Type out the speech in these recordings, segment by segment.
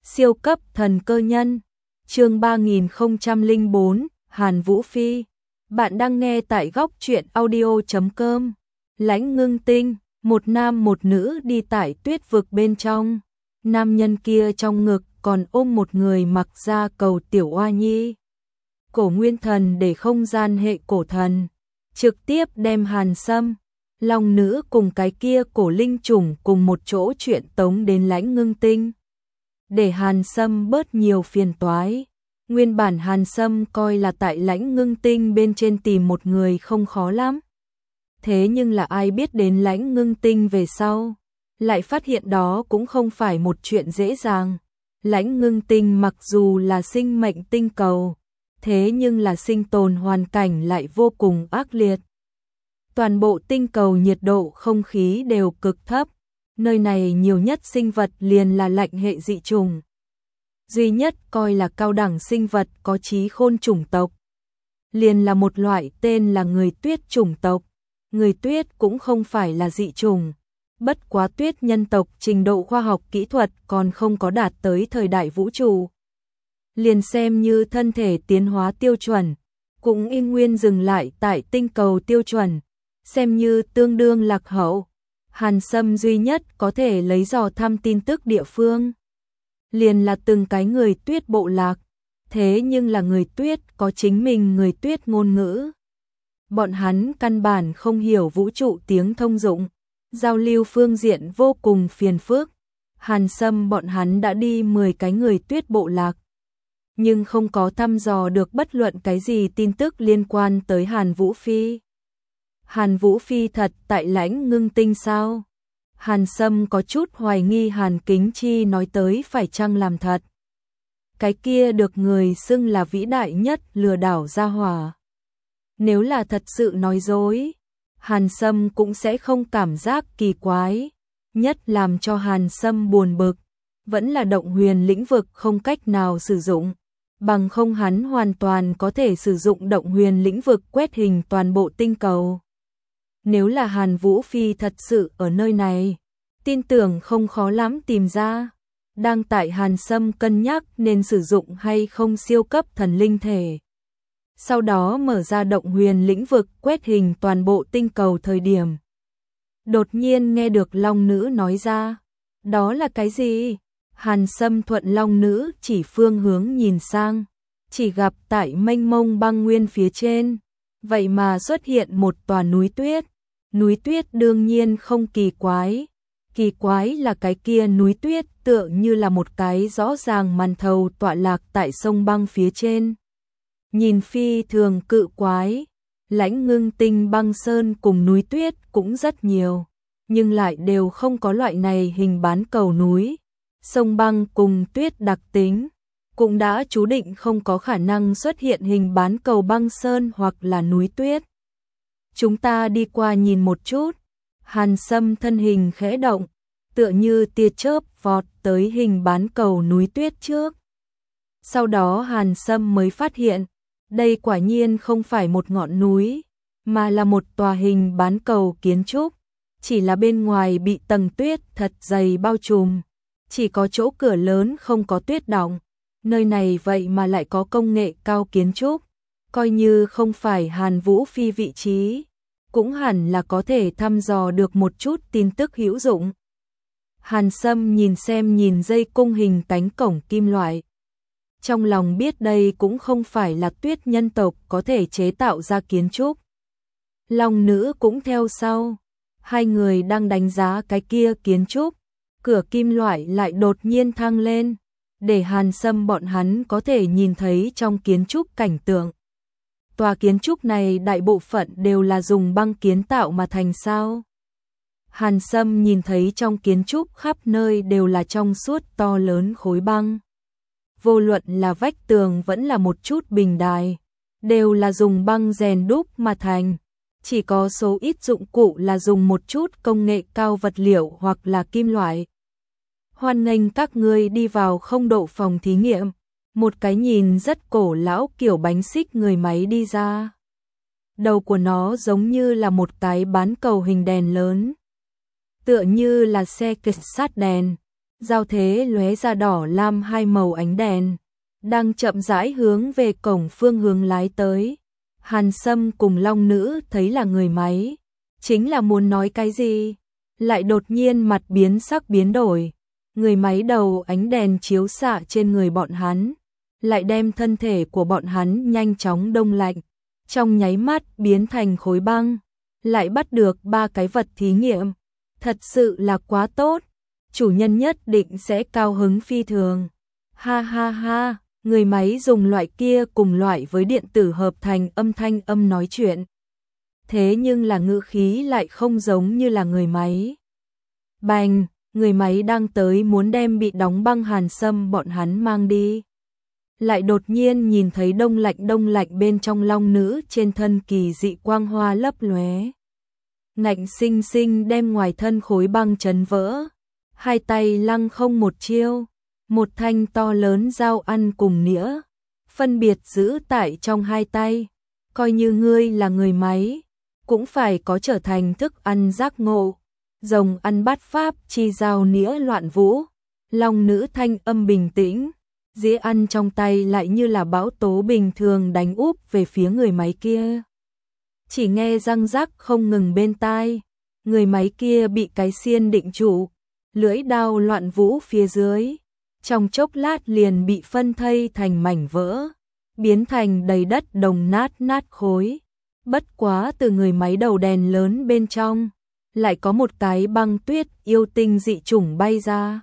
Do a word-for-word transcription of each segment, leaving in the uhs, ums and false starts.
Siêu cấp thần cơ nhân, chương ba nghìn không trăm lẻ bốn, Hàn Vũ Phi. Bạn đang nghe tại góc truyện audio chấm com. Lãnh Ngưng Tinh, một nam một nữ đi tại tuyết vực bên trong. Nam nhân kia trong ngực còn ôm một người mặc da cầu tiểu oa nhi. Cổ nguyên thần để không gian hệ cổ thần, trực tiếp đem Hàn Sâm, Long nữ cùng cái kia cổ linh trùng cùng một chỗ chuyện tống đến Lãnh Ngưng Tinh. Để Hàn Sâm bớt nhiều phiền toái. Nguyên bản Hàn Sâm coi là tại Lãnh Ngưng Tinh bên trên tìm một người không khó lắm. Thế nhưng là ai biết đến Lãnh Ngưng Tinh về sau, lại phát hiện đó cũng không phải một chuyện dễ dàng. Lãnh Ngưng Tinh mặc dù là sinh mệnh tinh cầu, thế nhưng là sinh tồn hoàn cảnh lại vô cùng ác liệt. Toàn bộ tinh cầu nhiệt độ không khí đều cực thấp, nơi này nhiều nhất sinh vật liền là lạnh hệ dị trùng. Duy nhất coi là cao đẳng sinh vật có trí khôn chủng tộc, liền là một loại tên là người tuyết chủng tộc. Người tuyết cũng không phải là dị trùng, bất quá tuyết nhân tộc trình độ khoa học kỹ thuật còn không có đạt tới thời đại vũ trụ. Liền xem như thân thể tiến hóa tiêu chuẩn, cũng y nguyên dừng lại tại tinh cầu tiêu chuẩn, xem như tương đương lạc hậu. Hàn Sâm duy nhất có thể lấy dò thăm tin tức địa phương, liền là từng cái người tuyết bộ lạc, thế nhưng là người tuyết có chính mình người tuyết ngôn ngữ. Bọn hắn căn bản không hiểu vũ trụ tiếng thông dụng, giao lưu phương diện vô cùng phiền phức. Hàn Sâm bọn hắn đã đi mười cái người tuyết bộ lạc, nhưng không có thăm dò được bất luận cái gì tin tức liên quan tới Hàn Vũ Phi. Hàn Vũ Phi thật tại Lãnh Ngưng Tinh sao? Hàn Sâm có chút hoài nghi Hàn Kính Chi nói tới phải chăng làm thật. Cái kia được người xưng là vĩ đại nhất lừa đảo gia hỏa. Nếu là thật sự nói dối, Hàn Sâm cũng sẽ không cảm giác kỳ quái. Nhất làm cho Hàn Sâm buồn bực, vẫn là động huyền lĩnh vực không cách nào sử dụng. Bằng không hắn hoàn toàn có thể sử dụng động huyền lĩnh vực quét hình toàn bộ tinh cầu. Nếu là Hàn Vũ Phi thật sự ở nơi này, tin tưởng không khó lắm tìm ra. Đang tại Hàn Sâm cân nhắc nên sử dụng hay không siêu cấp thần linh thể. Sau đó mở ra động huyền lĩnh vực quét hình toàn bộ tinh cầu thời điểm. Đột nhiên nghe được Long nữ nói ra. Đó là cái gì? Hàn Sâm thuận Long nữ chỉ phương hướng nhìn sang, chỉ gặp tại mênh mông băng nguyên phía trên, vậy mà xuất hiện một tòa núi tuyết. Núi tuyết đương nhiên không kỳ quái, kỳ quái là cái kia núi tuyết tựa như là một cái rõ ràng màn thầu tọa lạc tại sông băng phía trên. Nhìn phi thường cự quái, Lãnh Ngưng Tinh băng sơn cùng núi tuyết cũng rất nhiều, nhưng lại đều không có loại này hình bán cầu núi. Sông băng cùng tuyết đặc tính, cũng đã chú định không có khả năng xuất hiện hình bán cầu băng sơn hoặc là núi tuyết. Chúng ta đi qua nhìn một chút. Hàn Sâm thân hình khẽ động, tựa như tia chớp vọt tới hình bán cầu núi tuyết trước. Sau đó Hàn Sâm mới phát hiện, đây quả nhiên không phải một ngọn núi, mà là một tòa hình bán cầu kiến trúc, chỉ là bên ngoài bị tầng tuyết thật dày bao trùm, chỉ có chỗ cửa lớn không có tuyết đọng. Nơi này vậy mà lại có công nghệ cao kiến trúc, coi như không phải Hàn Vũ Phi vị trí, cũng hẳn là có thể thăm dò được một chút tin tức hữu dụng. Hàn Sâm nhìn xem nhìn dây cung hình cánh cổng kim loại, trong lòng biết đây cũng không phải là tuyết nhân tộc có thể chế tạo ra kiến trúc. Long nữ cũng theo sau, hai người đang đánh giá cái kia kiến trúc, cửa kim loại lại đột nhiên thăng lên, để Hàn Sâm bọn hắn có thể nhìn thấy trong kiến trúc cảnh tượng. Tòa kiến trúc này đại bộ phận đều là dùng băng kiến tạo mà thành sao. Hàn Sâm nhìn thấy trong kiến trúc khắp nơi đều là trong suốt to lớn khối băng. Vô luận là vách tường vẫn là một chút bình đài, đều là dùng băng rèn đúc mà thành. Chỉ có số ít dụng cụ là dùng một chút công nghệ cao vật liệu hoặc là kim loại. Hoan nghênh các ngươi đi vào không độ phòng thí nghiệm. Một cái nhìn rất cổ lão kiểu bánh xích người máy đi ra. Đầu của nó giống như là một cái bán cầu hình đèn lớn, tựa như là xe cảnh sát đèn, giao thế lóe ra đỏ lam hai màu ánh đèn, đang chậm rãi hướng về cổng phương hướng lái tới. Hàn Sâm cùng Long Nữ thấy là người máy, chính là muốn nói cái gì, lại đột nhiên mặt biến sắc biến đổi. Người máy đầu ánh đèn chiếu xạ trên người bọn hắn, lại đem thân thể của bọn hắn nhanh chóng đông lạnh, trong nháy mắt biến thành khối băng, lại bắt được ba cái vật thí nghiệm. Thật sự là quá tốt, chủ nhân nhất định sẽ cao hứng phi thường. Ha ha ha, người máy dùng loại kia cùng loại với điện tử hợp thành âm thanh âm nói chuyện. Thế nhưng là ngữ khí lại không giống như là người máy. Bành, người máy đang tới muốn đem bị đóng băng Hàn Sâm bọn hắn mang đi. Lại đột nhiên nhìn thấy đông lạnh đông lạnh bên trong Long Nữ trên thân kỳ dị quang hoa lấp lóe. Ngạnh sinh sinh đem ngoài thân khối băng chấn vỡ. Hai tay lăng không một chiêu, một thanh to lớn dao ăn cùng nĩa, phân biệt giữ tại trong hai tay. Coi như ngươi là người máy, cũng phải có trở thành thức ăn giác ngộ. Rồng ăn bát pháp chi dao nĩa loạn vũ. Long Nữ thanh âm bình tĩnh, dĩa ăn trong tay lại như là bão tố bình thường đánh úp về phía người máy kia. Chỉ nghe răng rắc không ngừng bên tai, người máy kia bị cái xiên định trụ, lưỡi đao loạn vũ phía dưới, trong chốc lát liền bị phân thây thành mảnh vỡ, biến thành đầy đất đồng nát nát khối. Bất quá từ người máy đầu đèn lớn bên trong, lại có một cái băng tuyết yêu tinh dị chủng bay ra.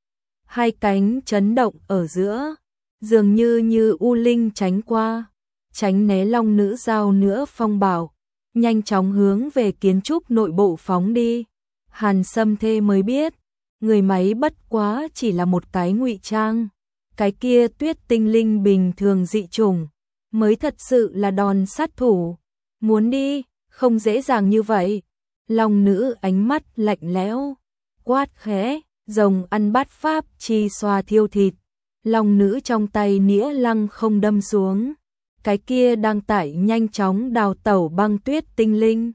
Hai cánh chấn động ở giữa, dường như như u linh tránh qua, tránh né Long Nữ dao nữa phong bảo, nhanh chóng hướng về kiến trúc nội bộ phóng đi. Hàn Sâm thê mới biết, người máy bất quá chỉ là một cái ngụy trang, cái kia tuyết tinh linh bình thường dị chủng mới thật sự là đòn sát thủ. Muốn đi, không dễ dàng như vậy. Long Nữ ánh mắt lạnh lẽo, quát khẽ, rồng ăn bát pháp chi xoa thiêu thịt. Long Nữ trong tay nĩa lăng không đâm xuống, cái kia đang tải nhanh chóng đào tẩu băng tuyết tinh linh,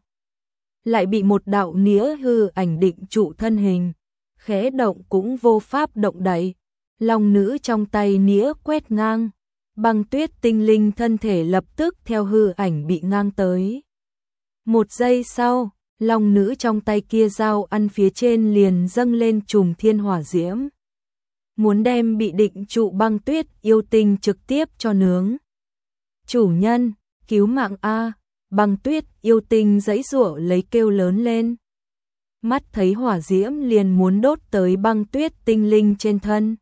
lại bị một đạo nĩa hư ảnh định trụ thân hình, khẽ động cũng vô pháp động đậy. Long Nữ trong tay nĩa quét ngang, băng tuyết tinh linh thân thể lập tức theo hư ảnh bị ngang tới. Một giây sau, Long Nữ trong tay kia dao ăn phía trên liền dâng lên trùng thiên hỏa diễm, muốn đem bị định trụ băng tuyết yêu tinh trực tiếp cho nướng. Chủ nhân, cứu mạng a! Băng tuyết yêu tinh giãy giụa lấy kêu lớn lên. Mắt thấy hỏa diễm liền muốn đốt tới băng tuyết tinh linh trên thân.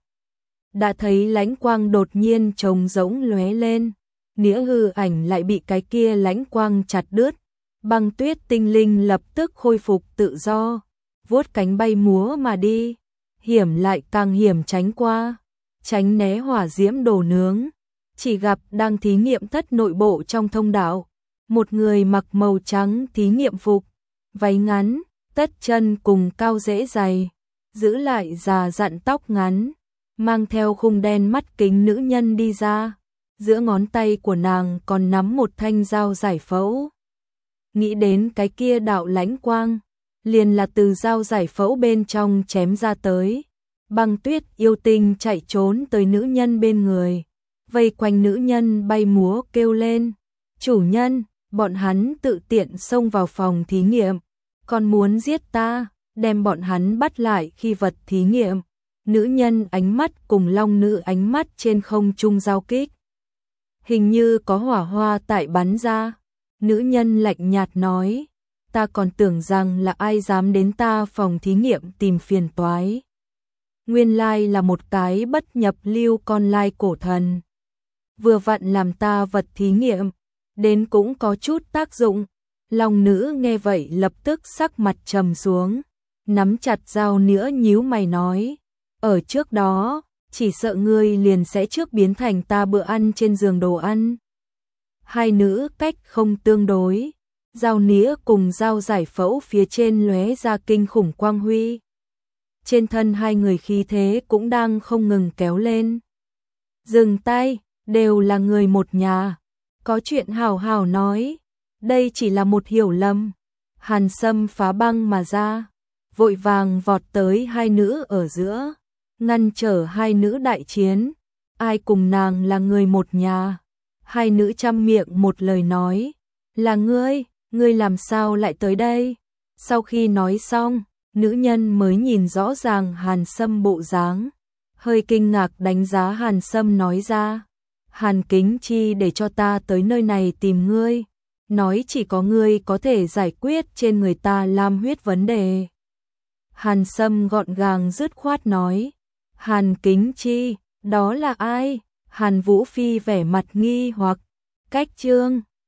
Đã thấy lãnh quang đột nhiên trống rỗng lóe lên, nĩa hư ảnh lại bị cái kia lãnh quang chặt đứt. Băng tuyết tinh linh lập tức khôi phục tự do, vuốt cánh bay múa mà đi, hiểm lại càng hiểm tránh qua, tránh né hỏa diễm đổ nướng. Chỉ gặp đang thí nghiệm thất nội bộ trong thông đạo, một người mặc màu trắng thí nghiệm phục, váy ngắn, tất chân cùng cao rễ dày, giữ lại già dặn tóc ngắn, mang theo khung đen mắt kính nữ nhân đi ra, giữa ngón tay của nàng còn nắm một thanh dao giải phẫu. Nghĩ đến cái kia đạo lãnh quang, liền là từ dao giải phẫu bên trong chém ra tới. Băng tuyết yêu tinh chạy trốn tới nữ nhân bên người, vây quanh nữ nhân bay múa kêu lên, chủ nhân, bọn hắn tự tiện xông vào phòng thí nghiệm, còn muốn giết ta, đem bọn hắn bắt lại khi vật thí nghiệm. Nữ nhân ánh mắt cùng Long Nữ ánh mắt trên không trung giao kích, hình như có hỏa hoa tại bắn ra. Nữ nhân lạnh nhạt nói, ta còn tưởng rằng là ai dám đến ta phòng thí nghiệm tìm phiền toái. Nguyên lai là một cái bất nhập lưu con lai cổ thần. Vừa vặn làm ta vật thí nghiệm, đến cũng có chút tác dụng. Long Nữ nghe vậy lập tức sắc mặt trầm xuống, nắm chặt dao nĩa nhíu mày nói, ở trước đó, chỉ sợ ngươi liền sẽ trước biến thành ta bữa ăn trên giường đồ ăn. Hai nữ cách không tương đối, dao nĩa cùng dao giải phẫu phía trên lóe ra kinh khủng quang huy. Trên thân hai người khí thế cũng đang không ngừng kéo lên. Dừng tay, đều là người một nhà, có chuyện hào hào nói, đây chỉ là một hiểu lầm. Hàn Sâm phá băng mà ra, vội vàng vọt tới hai nữ ở giữa, ngăn trở hai nữ đại chiến, ai cùng nàng là người một nhà. Hai nữ trăm miệng một lời nói, là ngươi, ngươi làm sao lại tới đây? Sau khi nói xong, nữ nhân mới nhìn rõ ràng Hàn Sâm bộ dáng, hơi kinh ngạc đánh giá Hàn Sâm nói ra, Hàn Kính Chi để cho ta tới nơi này tìm ngươi, nói chỉ có ngươi có thể giải quyết trên người ta lam huyết vấn đề. Hàn Sâm gọn gàng dứt khoát nói, Hàn Kính Chi, đó là ai? Hàn Vũ Phi vẻ mặt nghi hoặc, cách chương